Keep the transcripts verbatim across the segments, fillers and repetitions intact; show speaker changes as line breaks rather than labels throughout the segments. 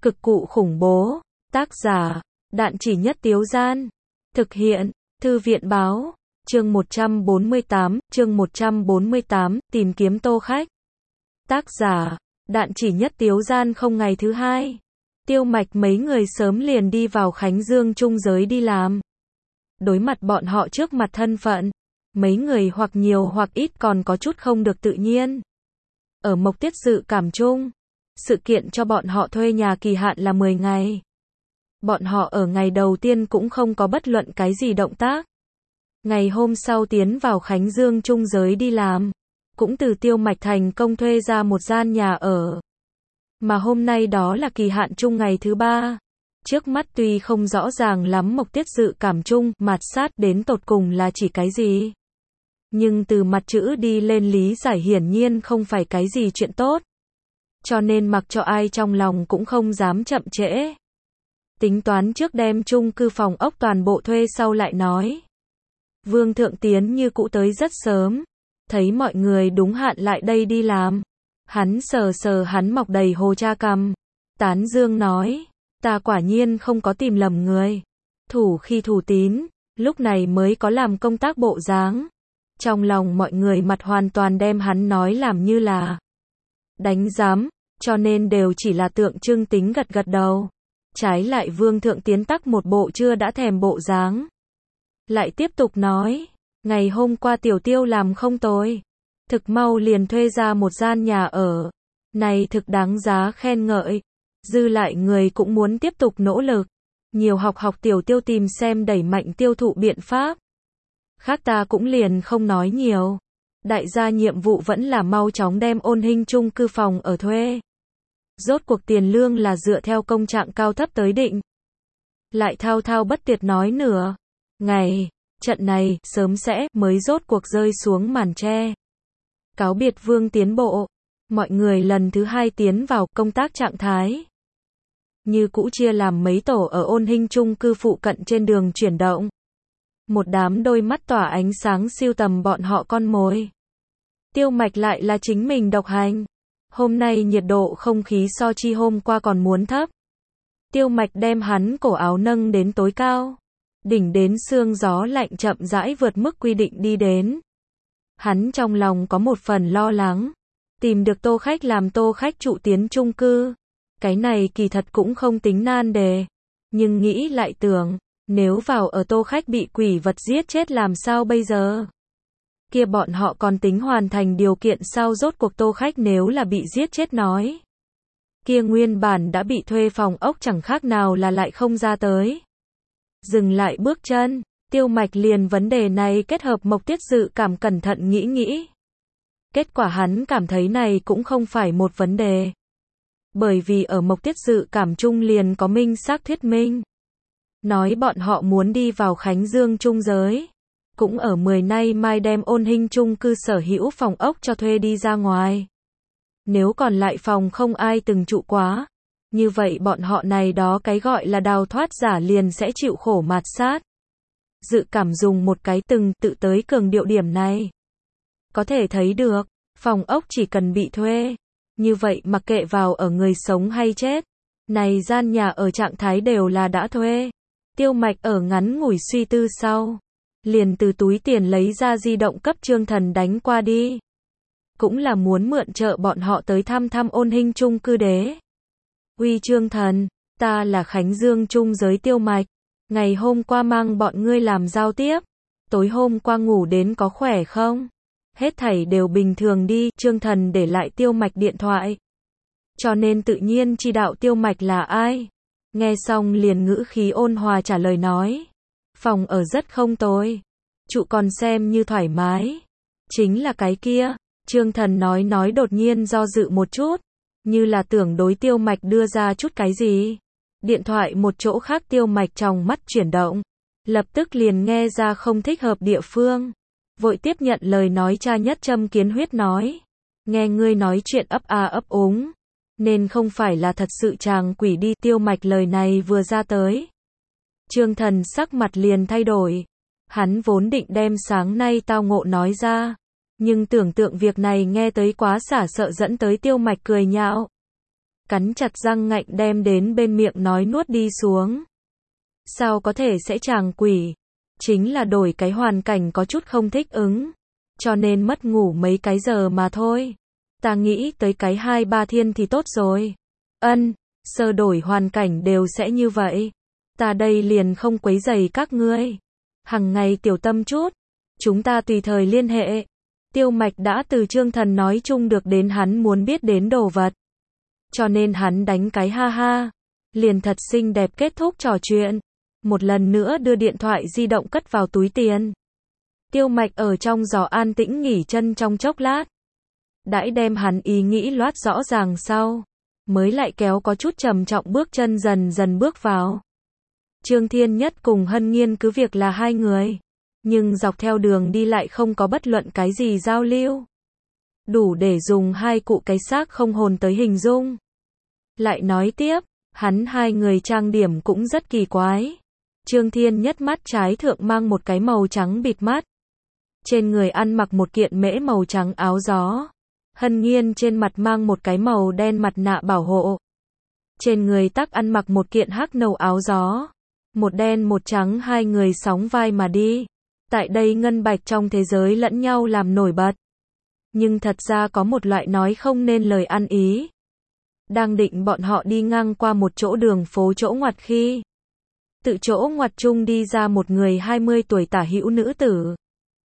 Cực cụ khủng bố. Tác giả, Đạn Chỉ Nhất Tiếu Gian. Thực hiện, Thư viện Báo. Chương một trăm bốn mươi tám, chương một trăm bốn mươi tám, tìm kiếm tô khách. Tác giả, Đạn Chỉ Nhất Tiếu Gian. Không, ngày thứ hai, Tiêu Mạch mấy người sớm liền đi vào Khánh Dương Trung giới đi làm. Đối mặt bọn họ trước mặt thân phận, mấy người hoặc nhiều hoặc ít còn có chút không được tự nhiên. Ở Mộc Tiết Dự Cảm chung, sự kiện cho bọn họ thuê nhà kỳ hạn là mười ngày. Bọn họ ở ngày đầu tiên cũng không có bất luận cái gì động tác. Ngày hôm sau tiến vào Khánh Dương Trung giới đi làm, cũng từ Tiêu Mạch thành công thuê ra một gian nhà ở. Mà hôm nay đó là kỳ hạn chung ngày thứ ba. Trước mắt tuy không rõ ràng lắm Mộc Tiết Dự Cảm chung, mạt sát đến tột cùng là chỉ cái gì. Nhưng từ mặt chữ đi lên lý giải hiển nhiên không phải cái gì chuyện tốt. Cho nên mặc cho ai trong lòng cũng không dám chậm trễ. Tính toán trước đem chung cư phòng ốc toàn bộ thuê sau lại nói. Vương Thượng Tiến như cũ tới rất sớm. Thấy mọi người đúng hạn lại đây đi làm. Hắn sờ sờ hắn mọc đầy hồ cha cằm. Tán dương nói, ta quả nhiên không có tìm lầm người. Thủ khi thủ tín, lúc này mới có làm công tác bộ dáng. Trong lòng mọi người mặt hoàn toàn đem hắn nói làm như là đánh giám, cho nên đều chỉ là tượng trưng tính gật gật đầu. Trái lại Vương Thượng Tiến tắc một bộ chưa đã thèm bộ dáng. Lại tiếp tục nói, ngày hôm qua Tiểu Tiêu làm không tồi. Thực mau liền thuê ra một gian nhà ở. Này thực đáng giá khen ngợi. Dư lại người cũng muốn tiếp tục nỗ lực. Nhiều học học Tiểu Tiêu tìm xem đẩy mạnh tiêu thụ biện pháp. Khác ta cũng liền không nói nhiều. Đại gia nhiệm vụ vẫn là mau chóng đem Ôn Hinh chung cư phòng ở thuê. Rốt cuộc tiền lương là dựa theo công trạng cao thấp tới định. Lại thao thao bất tuyệt nói nửa ngày, trận này sớm sẽ mới rốt cuộc rơi xuống màn tre. Cáo biệt Vương tiến bộ, mọi người lần thứ hai tiến vào công tác trạng thái. Như cũ chia làm mấy tổ ở Ôn Hinh chung cư phụ cận trên đường chuyển động. Một đám đôi mắt tỏa ánh sáng siêu tầm bọn họ con mồi. Tiêu Mạch lại là chính mình độc hành. Hôm nay nhiệt độ không khí so chi hôm qua còn muốn thấp. Tiêu Mạch đem hắn cổ áo nâng đến tối cao. Đỉnh đến sương gió lạnh chậm rãi vượt mức quy định đi đến. Hắn trong lòng có một phần lo lắng. Tìm được tô khách làm tô khách trụ tiến chung cư. Cái này kỳ thật cũng không tính nan đề. Nhưng nghĩ lại tưởng, nếu vào ở tô khách bị quỷ vật giết chết làm sao bây giờ? Kia bọn họ còn tính hoàn thành điều kiện sao? Rốt cuộc tô khách nếu là bị giết chết nói. Kia nguyên bản đã bị thuê phòng ốc chẳng khác nào là lại không ra tới. Dừng lại bước chân, Tiêu Mạch liền vấn đề này kết hợp Mộc Tiết Dự Cảm cẩn thận nghĩ nghĩ. Kết quả hắn cảm thấy này cũng không phải một vấn đề. Bởi vì ở Mộc Tiết Dự Cảm chung liền có minh xác thuyết minh. Nói bọn họ muốn đi vào Khánh Dương Trung giới. Cũng ở mười nay mai đem Ôn Hinh chung cư sở hữu phòng ốc cho thuê đi ra ngoài. Nếu còn lại phòng không ai từng trụ quá, như vậy bọn họ này đó cái gọi là đào thoát giả liền sẽ chịu khổ mạt sát. Dự Cảm dùng một cái từng tự tới cường điệu điểm này. Có thể thấy được, phòng ốc chỉ cần bị thuê, như vậy mặc kệ vào ở người sống hay chết, này gian nhà ở trạng thái đều là đã thuê. Tiêu Mạch ở ngắn ngủi suy tư sau, liền từ túi tiền lấy ra di động cấp Trương Thần đánh qua đi. Cũng là muốn mượn trợ bọn họ tới thăm thăm Ôn Hinh chung cư đế. Uy Trương Thần, ta là Khánh Dương Trung giới Tiêu Mạch. Ngày hôm qua mang bọn ngươi làm giao tiếp. Tối hôm qua ngủ đến có khỏe không? Hết thảy đều bình thường đi. Trương Thần để lại Tiêu Mạch điện thoại. Cho nên tự nhiên chi đạo Tiêu Mạch là ai. Nghe xong liền ngữ khí ôn hòa trả lời nói. Phòng ở rất không tồi. Trụ còn xem như thoải mái. Chính là cái kia. Trương Thần nói nói đột nhiên do dự một chút. Như là tưởng đối Tiêu Mạch đưa ra chút cái gì. Điện thoại một chỗ khác Tiêu Mạch trong mắt chuyển động. Lập tức liền nghe ra không thích hợp địa phương. Vội tiếp nhận lời nói cha nhất châm kiến huyết nói. Nghe ngươi nói chuyện ấp a ấp úng. Nên không phải là thật sự chàng quỷ đi. Tiêu Mạch lời này vừa ra tới. Trương Thần sắc mặt liền thay đổi. Hắn vốn định đem sáng nay tao ngộ nói ra. Nhưng tưởng tượng việc này nghe tới quá xả sợ dẫn tới Tiêu Mạch cười nhạo. cắn chặt răng ngạnh đem đến bên miệng nói nuốt đi xuống. Sao có thể sẽ chàng quỷ? Chính là đổi cái hoàn cảnh có chút không thích ứng, cho nên mất ngủ mấy cái giờ mà thôi. Ta nghĩ tới cái hai ba thiên thì tốt rồi. Ân, sơ đổi hoàn cảnh đều sẽ như vậy. Ta đây liền không quấy rầy các ngươi. Hằng ngày tiểu tâm chút, chúng ta tùy thời liên hệ. Tiêu Mạch đã từ Trương Thần nói chung được đến hắn muốn biết đến đồ vật. Cho nên hắn đánh cái ha ha, liền thật xinh đẹp kết thúc trò chuyện. Một lần nữa đưa điện thoại di động cất vào túi tiền. Tiêu Mạch ở trong giỏ an tĩnh nghỉ chân trong chốc lát. Đãi đem hắn ý nghĩ loát rõ ràng sau, mới lại kéo có chút trầm trọng bước chân dần dần bước vào. Trương Thiên Nhất cùng Hân Nhiên cứ việc là hai người, nhưng dọc theo đường đi lại không có bất luận cái gì giao lưu. Đủ để dùng hai cụ cái xác không hồn tới hình dung. Lại nói tiếp, hắn hai người trang điểm cũng rất kỳ quái. Trương Thiên Nhất mắt trái thượng mang một cái màu trắng bịt mắt. Trên người ăn mặc một kiện mễ màu trắng áo gió. Hân Nhiên trên mặt mang một cái màu đen mặt nạ bảo hộ. Trên người tắc ăn mặc một kiện hắc nâu áo gió. Một đen một trắng hai người sóng vai mà đi. Tại đây ngân bạch trong thế giới lẫn nhau làm nổi bật. Nhưng thật ra có một loại nói không nên lời ăn ý. Đang định bọn họ đi ngang qua một chỗ đường phố chỗ ngoặt khi. Tự chỗ ngoặt chung đi ra một người hai mươi tuổi tả hữu nữ tử.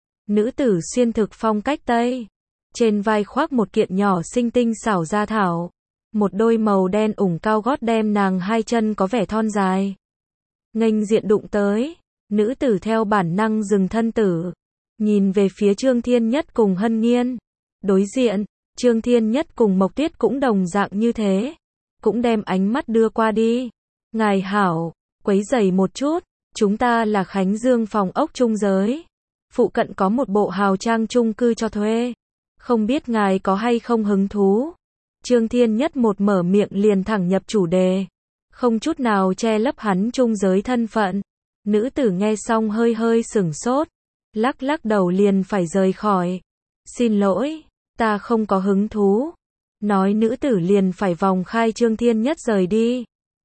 Nữ tử xuyên thực phong cách Tây. Trên vai khoác một kiện nhỏ xinh tinh xảo da thảo. Một đôi màu đen ủng cao gót đem nàng hai chân có vẻ thon dài. Nghênh diện đụng tới. Nữ tử theo bản năng dừng thân tử. Nhìn về phía Trương Thiên Nhất cùng Hân Nhiên. Đối diện, Trương Thiên Nhất cùng Mộc Tuyết cũng đồng dạng như thế. Cũng đem ánh mắt đưa qua đi. Ngài hảo, quấy rầy một chút. Chúng ta là Khánh Dương phòng ốc trung giới. Phụ cận có một bộ hào trang chung cư cho thuê. Không biết ngài có hay không hứng thú. Trương Thiên Nhất một mở miệng liền thẳng nhập chủ đề. Không chút nào che lấp hắn trung giới thân phận. Nữ tử nghe xong hơi hơi sửng sốt. Lắc lắc đầu liền phải rời khỏi. Xin lỗi, ta không có hứng thú. Nói nữ tử liền phải vòng khai Trương Thiên Nhất rời đi.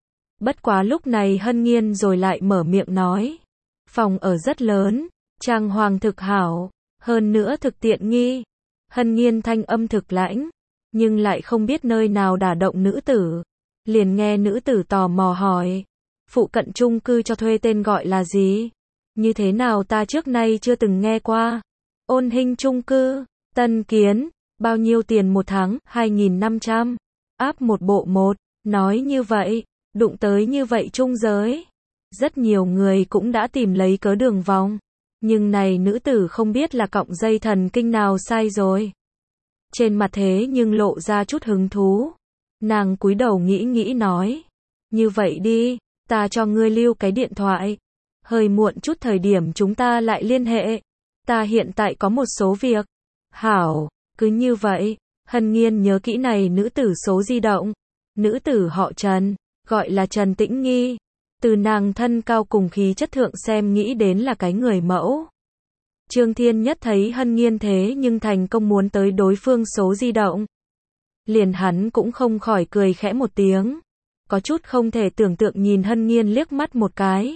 Bất quá lúc này Hân Nhiên rồi lại mở miệng nói. Phòng ở rất lớn, trang hoàng thực hảo, hơn nữa thực tiện nghi. Hân Nhiên thanh âm thực lãnh, nhưng lại không biết nơi nào đả động nữ tử. Liền nghe nữ tử tò mò hỏi. Phụ cận chung cư cho thuê tên gọi là gì? Như thế nào ta trước nay chưa từng nghe qua. Ôn Hinh chung cư, Tân Kiến, bao nhiêu tiền một tháng? hai nghìn năm trăm. Áp một bộ một, nói như vậy, đụng tới như vậy trung giới. Rất nhiều người cũng đã tìm lấy cớ đường vòng. Nhưng này nữ tử không biết là cọng dây thần kinh nào sai rồi. Trên mặt thế nhưng lộ ra chút hứng thú. Nàng cúi đầu nghĩ nghĩ nói. Như vậy đi, ta cho ngươi lưu cái điện thoại. Hơi muộn chút thời điểm chúng ta lại liên hệ. Ta hiện tại có một số việc. Hảo, cứ như vậy. Hân Nhiên nhớ kỹ này nữ tử số di động. Nữ tử họ Trần, gọi là Trần Tĩnh Nghi. Từ nàng thân cao cùng khí chất thượng xem nghĩ đến là cái người mẫu. Trương Thiên Nhất thấy Hân Nhiên thế nhưng thành công muốn tới đối phương số di động. Liền hắn cũng không khỏi cười khẽ một tiếng. Có chút không thể tưởng tượng nhìn Hân Nhiên liếc mắt một cái.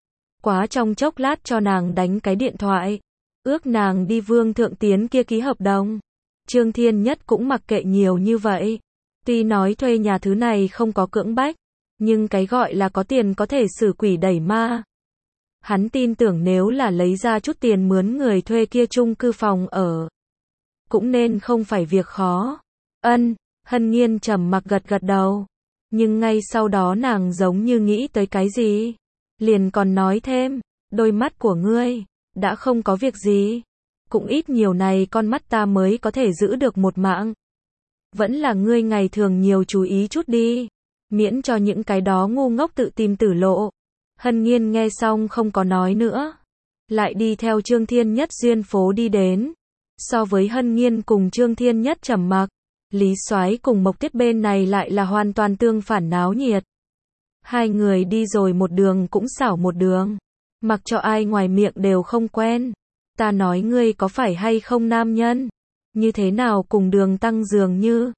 Quá trong chốc lát cho nàng đánh cái điện thoại. Ước nàng đi Vương Thượng Tiến kia ký hợp đồng. Trương Thiên Nhất cũng mặc kệ nhiều như vậy. Tuy nói thuê nhà thứ này không có cưỡng bách. Nhưng cái gọi là có tiền có thể xử quỷ đẩy ma. Hắn tin tưởng nếu là lấy ra chút tiền mướn người thuê kia chung cư phòng ở. Cũng nên không phải việc khó. Ân, Hân Nhiên trầm mặc gật gật đầu. Nhưng ngay sau đó nàng giống như nghĩ tới cái gì. Liền còn nói thêm, đôi mắt của ngươi, đã không có việc gì. Cũng ít nhiều này con mắt ta mới có thể giữ được một mạng. Vẫn là ngươi ngày thường nhiều chú ý chút đi. Miễn cho những cái đó ngu ngốc tự tìm tử lộ. Hân Nhiên nghe xong không có nói nữa. Lại đi theo Trương Thiên Nhất duyên phố đi đến. So với Hân Nhiên cùng Trương Thiên Nhất trầm mặc. Lý Soái cùng Mộc Tuyết bên này lại là hoàn toàn tương phản náo nhiệt. Hai người đi rồi một đường cũng xảo một đường. Mặc cho ai ngoài miệng đều không quen. Ta nói ngươi có phải hay không nam nhân? Như thế nào cùng Đường Tăng dường như?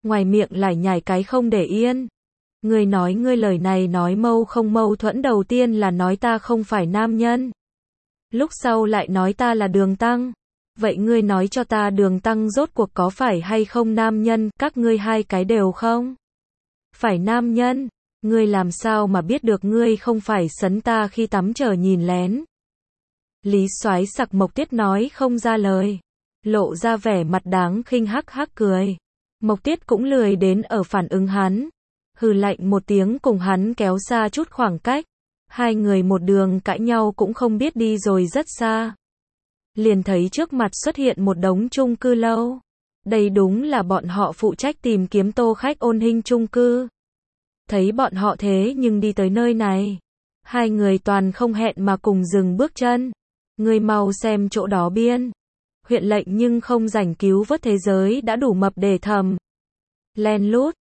ngoài miệng lải nhải cái không để yên. Ngươi nói ngươi lời này nói mâu không mâu thuẫn, đầu tiên là nói ta không phải nam nhân. Lúc sau lại nói ta là Đường Tăng. Vậy ngươi nói cho ta Đường Tăng rốt cuộc có phải hay không nam nhân, các ngươi hai cái đều không phải nam nhân. Ngươi làm sao mà biết được ngươi không phải sấn ta khi tắm chờ nhìn lén. Lý Soái sặc Mộc Tiết nói không ra lời, lộ ra vẻ mặt đáng khinh hắc hắc cười. Mộc Tiết cũng lười đến ở phản ứng hắn, hừ lạnh một tiếng cùng hắn kéo xa chút khoảng cách. Hai người một đường cãi nhau cũng không biết đi rồi rất xa. Liền thấy trước mặt xuất hiện một đống chung cư lâu. Đây đúng là bọn họ phụ trách tìm kiếm Tô Khách Ôn Hinh chung cư. Thấy bọn họ thế nhưng đi tới nơi này, hai người toàn không hẹn mà cùng dừng bước chân. Người mau xem chỗ đó biên. Huyện lệnh nhưng không rảnh cứu vớt thế giới đã đủ mập để thầm len lút.